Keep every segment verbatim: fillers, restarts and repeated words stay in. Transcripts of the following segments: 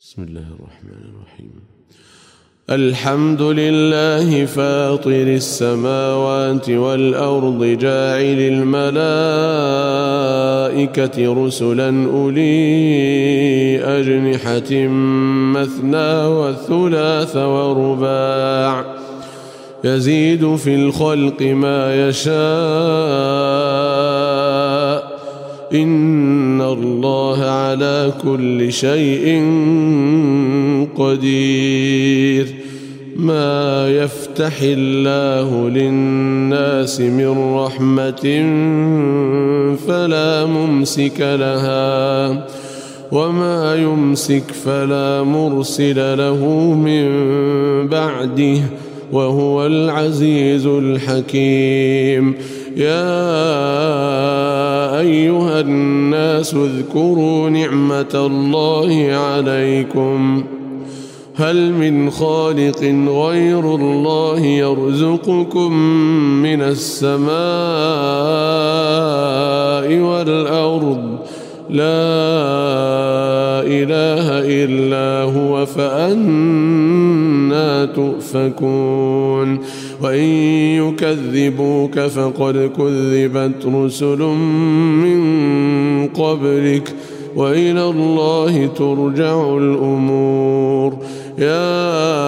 بسم الله الرحمن الرحيم. الحمد لله فاطر السماوات والأرض جاعل الملائكة رسلا أولي أجنحة مثنى وثلاث ورباع يزيد في الخلق ما يشاء إن الله على كل شيء قدير. ما يفتح الله للناس من رحمة فلا ممسك لها وما يمسك فلا مرسل له من بعده وهو العزيز الحكيم. يا أيها الناس اذكروا نعمة الله عليكم هل من خالق غير الله يرزقكم من السماء والأرض لا إله إلا هو فأنى تؤفكون. وإن يكذبوك فقد كذبت رسل من قبلك وإلى الله ترجع الأمور. يا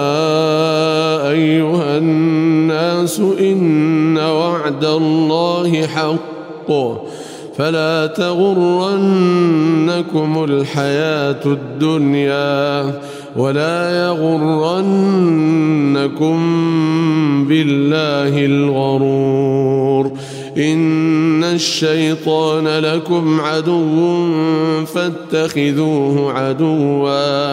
أيها الناس إن وعد الله حق فلا تغرنكم الحياة الدنيا ولا يغرنكم بالله الغرور. إن الشيطان لكم عدو فاتخذوه عدوا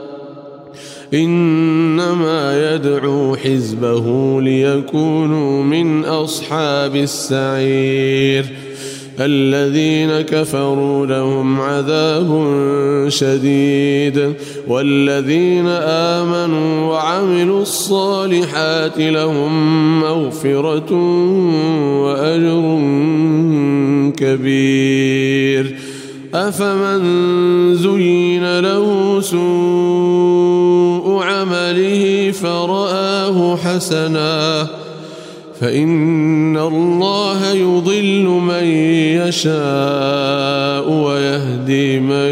إنما يدعو حزبه ليكونوا من أصحاب السعير. الذين كفروا لهم عذاب شديد والذين آمنوا وعملوا الصالحات لهم مغفرة وأجر كبير. أفمن زين له سوء عمله فرآه حسنا فإن الله يضل من يشاء ويهدي من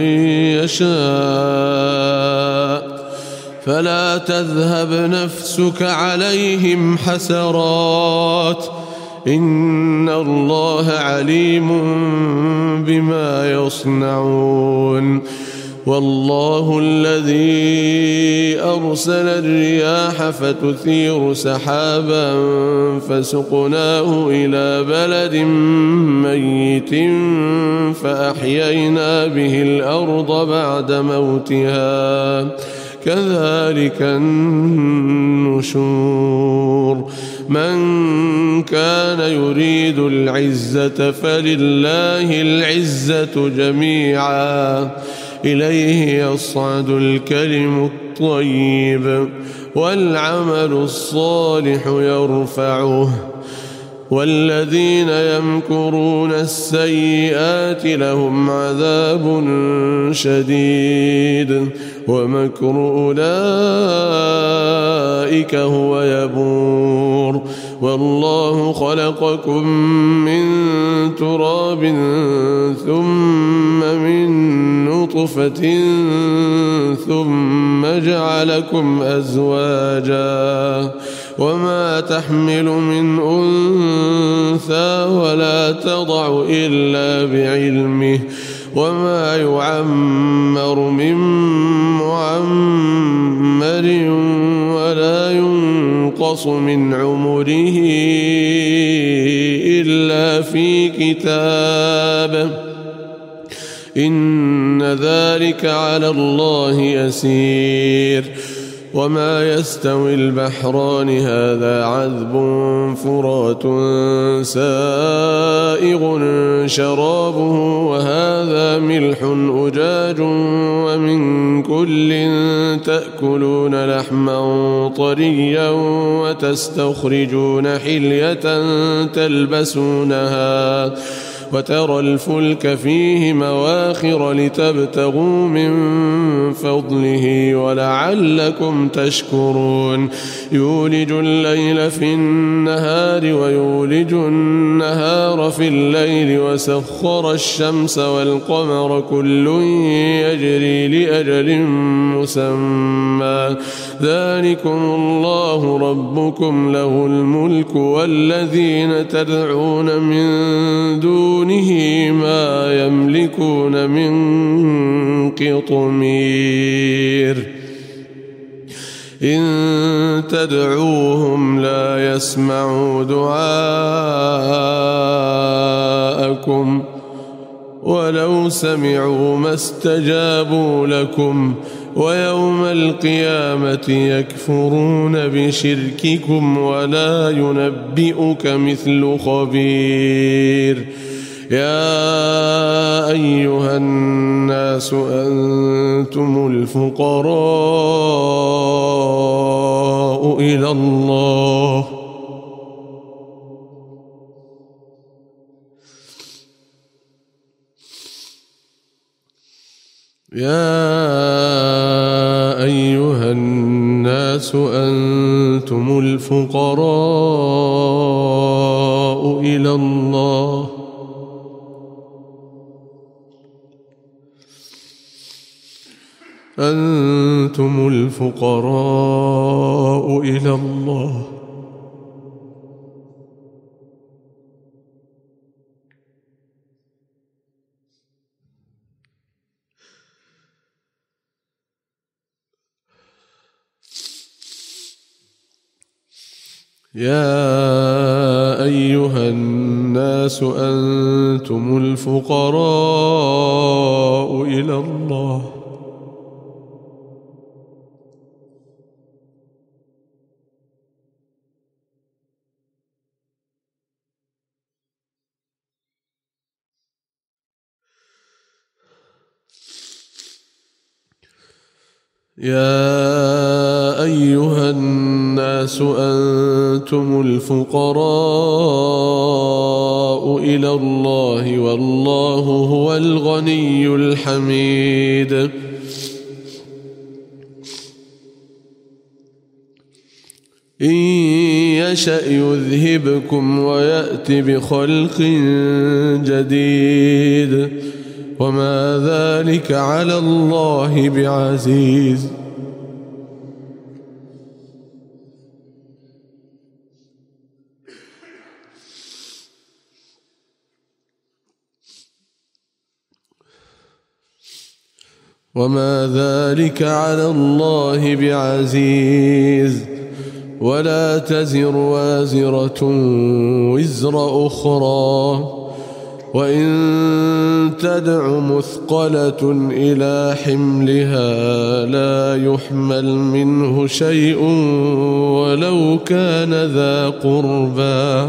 يشاء فلا تذهب نفسك عليهم حسرات إن الله عليم بما يصنعون. والله الذي أرسل الرياح فتثير سحابا فسقناه إلى بلد ميت فأحيينا به الأرض بعد موتها كذلك النشور. من كان يريد العزة فلله العزة جميعا إليه يصعد الكلم الطيب والعمل الصالح يرفعه والذين يمكرون السيئات لهم عذاب شديد ومكر أولئك هو يبور. والله خلقكم من تراب ثم من نطفة ثم جعلكم أزواجا وما تحمل من أنثى ولا تضع إلا بعلمه وما يعمر من معمر ولا ينقص من عمره إلا في كتاب إن ذلك على الله يسير. وما يستوي البحران هذا عذب فرات سائغ شرابه وهذا ملح أجاج ومن كل تأكلون لحما طريا وتستخرجون حلية تلبسونها وترى الفلك فيه مواخر لتبتغوا من فضله ولعلكم تشكرون يولج الليل في النهار ويولج النهار في الليل وسخر الشمس والقمر كل يجري لأجل مسمى ذلكم الله ربكم له الملك والذين تدعون من دونه ما يملكون من قطمير إن تدعوهم لا يسمعوا دعاءكم ولو سمعوا ما استجابوا لكم ويوم القيامة يكفرون بشرككم ولا ينبئك مثل خبير يا أيها الناس أنتم الفقراء إلى الله يا أيها الناس أنتم الفقراء إلى الله أنتم الفقراء إلى الله يا أيها الناس أنتم الفقراء إلى الله يا أيها الناس أنتم الفقراء إلى الله والله هو الغني الحميد إن يشأ يذهبكم ويأت بخلق جديد وما ذلك على الله بعزيز وما ذلك على الله بعزيز ولا تزر وازرة وزر أخرى وإن تدع مثقلة إلى حملها لا يحمل منه شيء ولو كان ذا قربى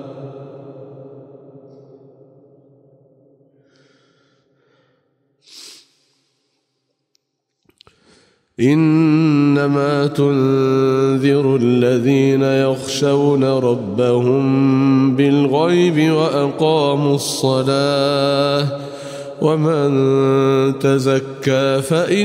إنما تنذر الذين يخشون ربهم بالغيب وأقاموا الصلاة ومن تزكى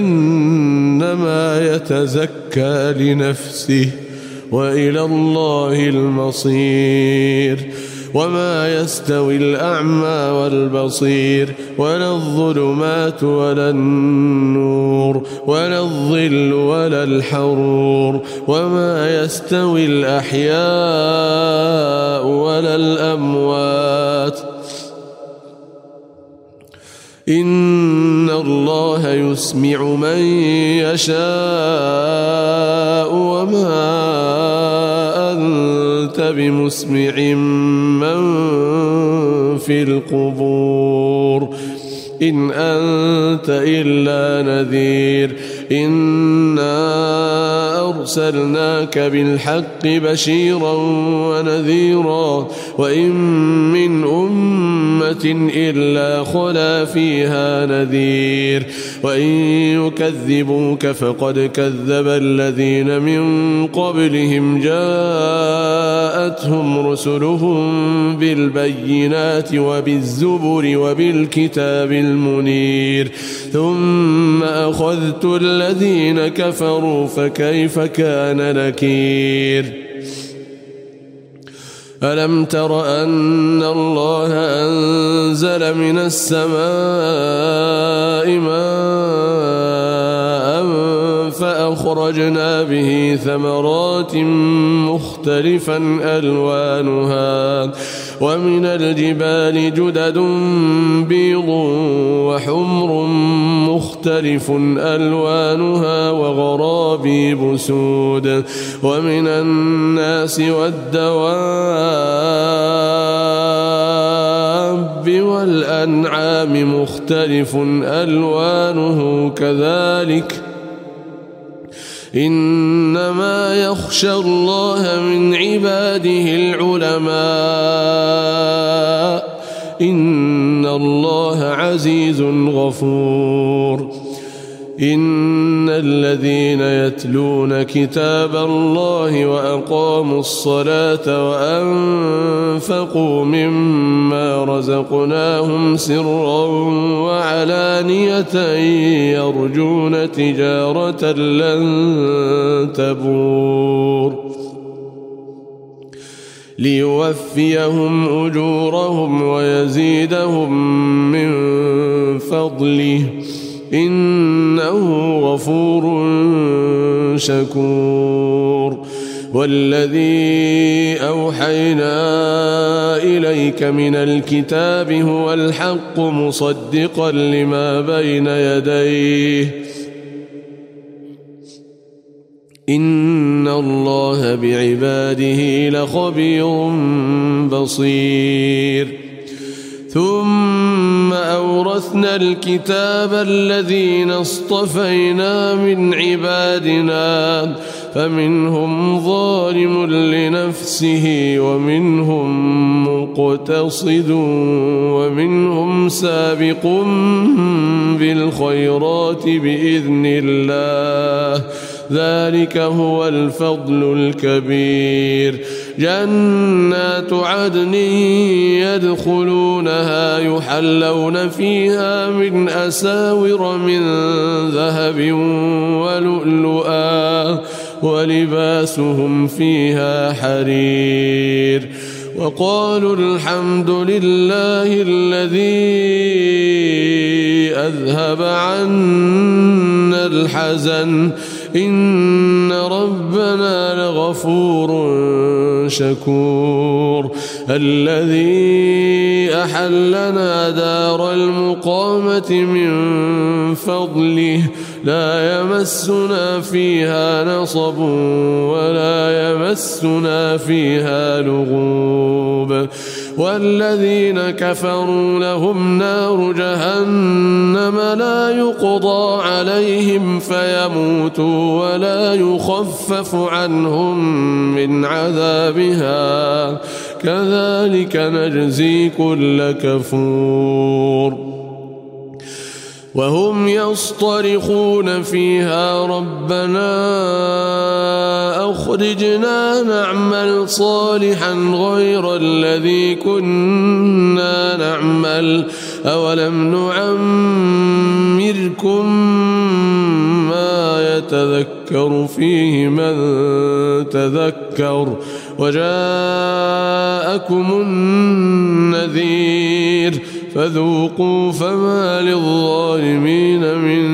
فإنما يتزكى لنفسه وإلى الله المصير وما يستوي الأعمى والبصير ولا الظلمات ولا النور ولا الظل ولا الحرور وما يستوي الأحياء ولا الأموات إن الله يسمع من يشاء وما أنت بمسمع من في القبور إن أنت إلا نذير إنا أرسلناك بالحق بشيرا ونذيرا وإن من أمة إلا خلا فيها نذير وإن يكذبوك فقد كذب الذين من قبلهم جاء جاءتهم رسلهم بالبينات وبالزبر وبالكتاب المنير ثم أخذت الذين كفروا فكيف كان نكير ألم تر أن الله أنزل من السماء ماء فأخرجنا به ثمرات مختلفا ألوانها ومن الجبال جدد بيض وحمر مختلف ألوانها وغرابيب سود ومن الناس والدواب والأنعام مختلف ألوانه كذلك إنما يخشى الله من عباده العلماء إن الله عزيز غفور إن الذين يتلون كتاب الله وأقاموا الصلاة وأنفقوا مما رزقناهم سرا وعلانية يرجون تجارة لن تبور ليوفيهم أجورهم ويزيدهم من فضله إنه غفور شكور والذي أوحينا إليك من الكتاب هو الحق مصدقا لما بين يديه إن الله بعباده لخبير بصير ثم أورثنا الكتاب الذين اصطفينا من عبادنا فمنهم ظالم لنفسه ومنهم مقتصد ومنهم سابق بالخيرات بإذن الله ذلك هو الفضل الكبير جنات عدن يدخلونها يحلون فيها من أساور من ذهب ولؤلؤا ولباسهم فيها حرير وقالوا الحمد لله الذي أذهب عنا الحزن إن ربنا لغفور شكور الذي أحلنا دار المقامة من فضله لا يمسنا فيها نصب ولا يمسنا فيها لغوب والذين كفروا لهم نار جهنم لا يقضى عليهم فيموتوا ولا يخفف عنهم من عذابها كذلك نجزي كل كفور وهم يصطرخون فيها ربنا أخرجنا نعمل صالحا غير الذي كنا نعمل أولم نعمركم ما يتذكر فيه من تذكر وجاءكم النذير فذوقوا فما للظالمين من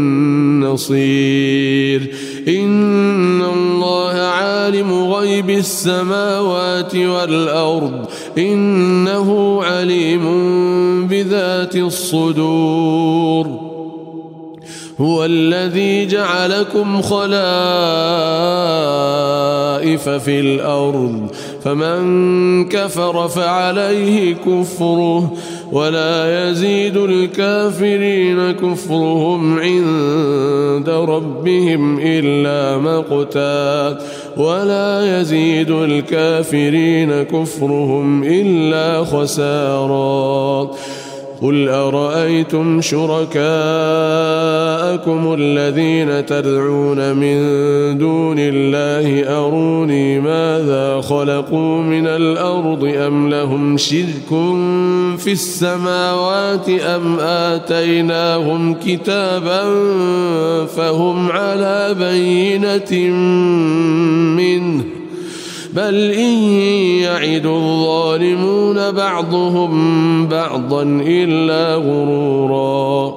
نصير إن الله عالم غيب السماوات والأرض إنه عليم بذات الصدور هو الذي جعلكم خلائف في الأرض فمن كفر فعليه كفره ولا يزيد الكافرين كفرهم عند ربهم إلا مقتا ولا يزيد الكافرين كفرهم إلا خسارا قل أرأيتم شركاءكم شركاءكم الذين تدعون من دون الله أروني ماذا خلقوا من الأرض أم لهم شرك في السماوات أم آتيناهم كتابا فهم على بينة منه بل إن يعد الظالمون بعضهم بعضا إلا غرورا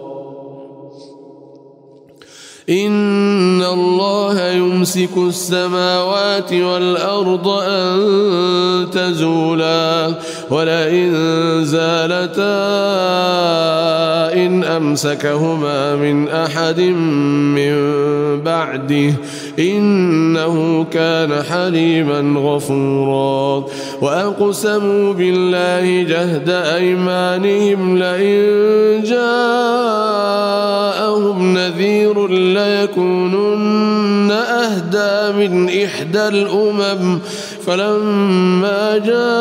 إن الله يمسك السماوات والأرض أن تزولا ولئن زالتا إن أمسكهما من أحد من بعده إنه كان حليما غفورا وأقسموا بالله جهد أيمانهم لئن جاءهم نذير ليكونن أهدى من إحدى الأمم فلما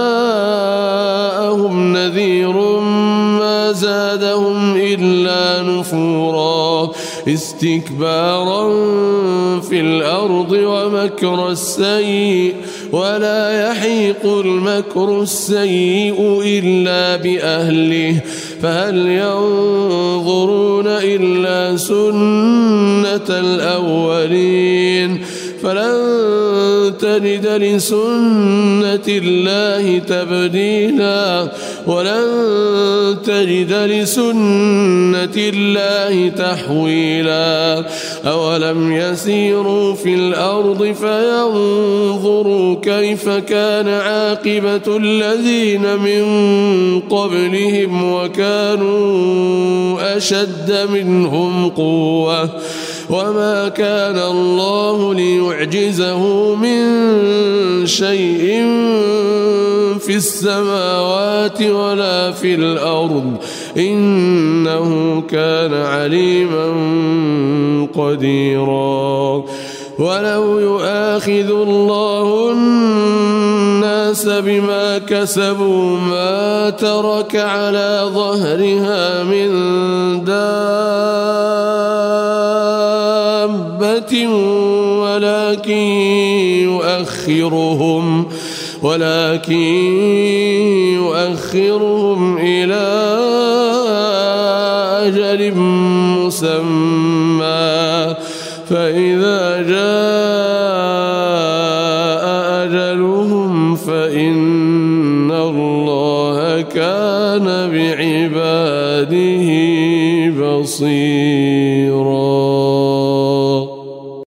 جاءهم نذير ما زادهم إلا نفورا استكبارا في الأرض ومكر السيء ولا يحيق المكر السيء إلا بأهله فهل ينظرون إلا سنة الأولين فلن تجد لسنة الله تبديلا ولن تجد لسنة الله تحويلا أولم يسيروا في الأرض فينظروا كيف كان عاقبة الذين من قبلهم وكانوا أشد منهم قوة وما كان الله ليعجزه من شيء في السماوات ولا في الأرض إنه كان عليما قديرا ولو يؤاخذ الله الناس بما كسبوا ما ترك على ظهرها من دابة ولكن يؤخرهم ولكن يؤخرهم إلى أجل مسمى فإذا جاء أجلهم فإن الله كان بعباده بصيرا.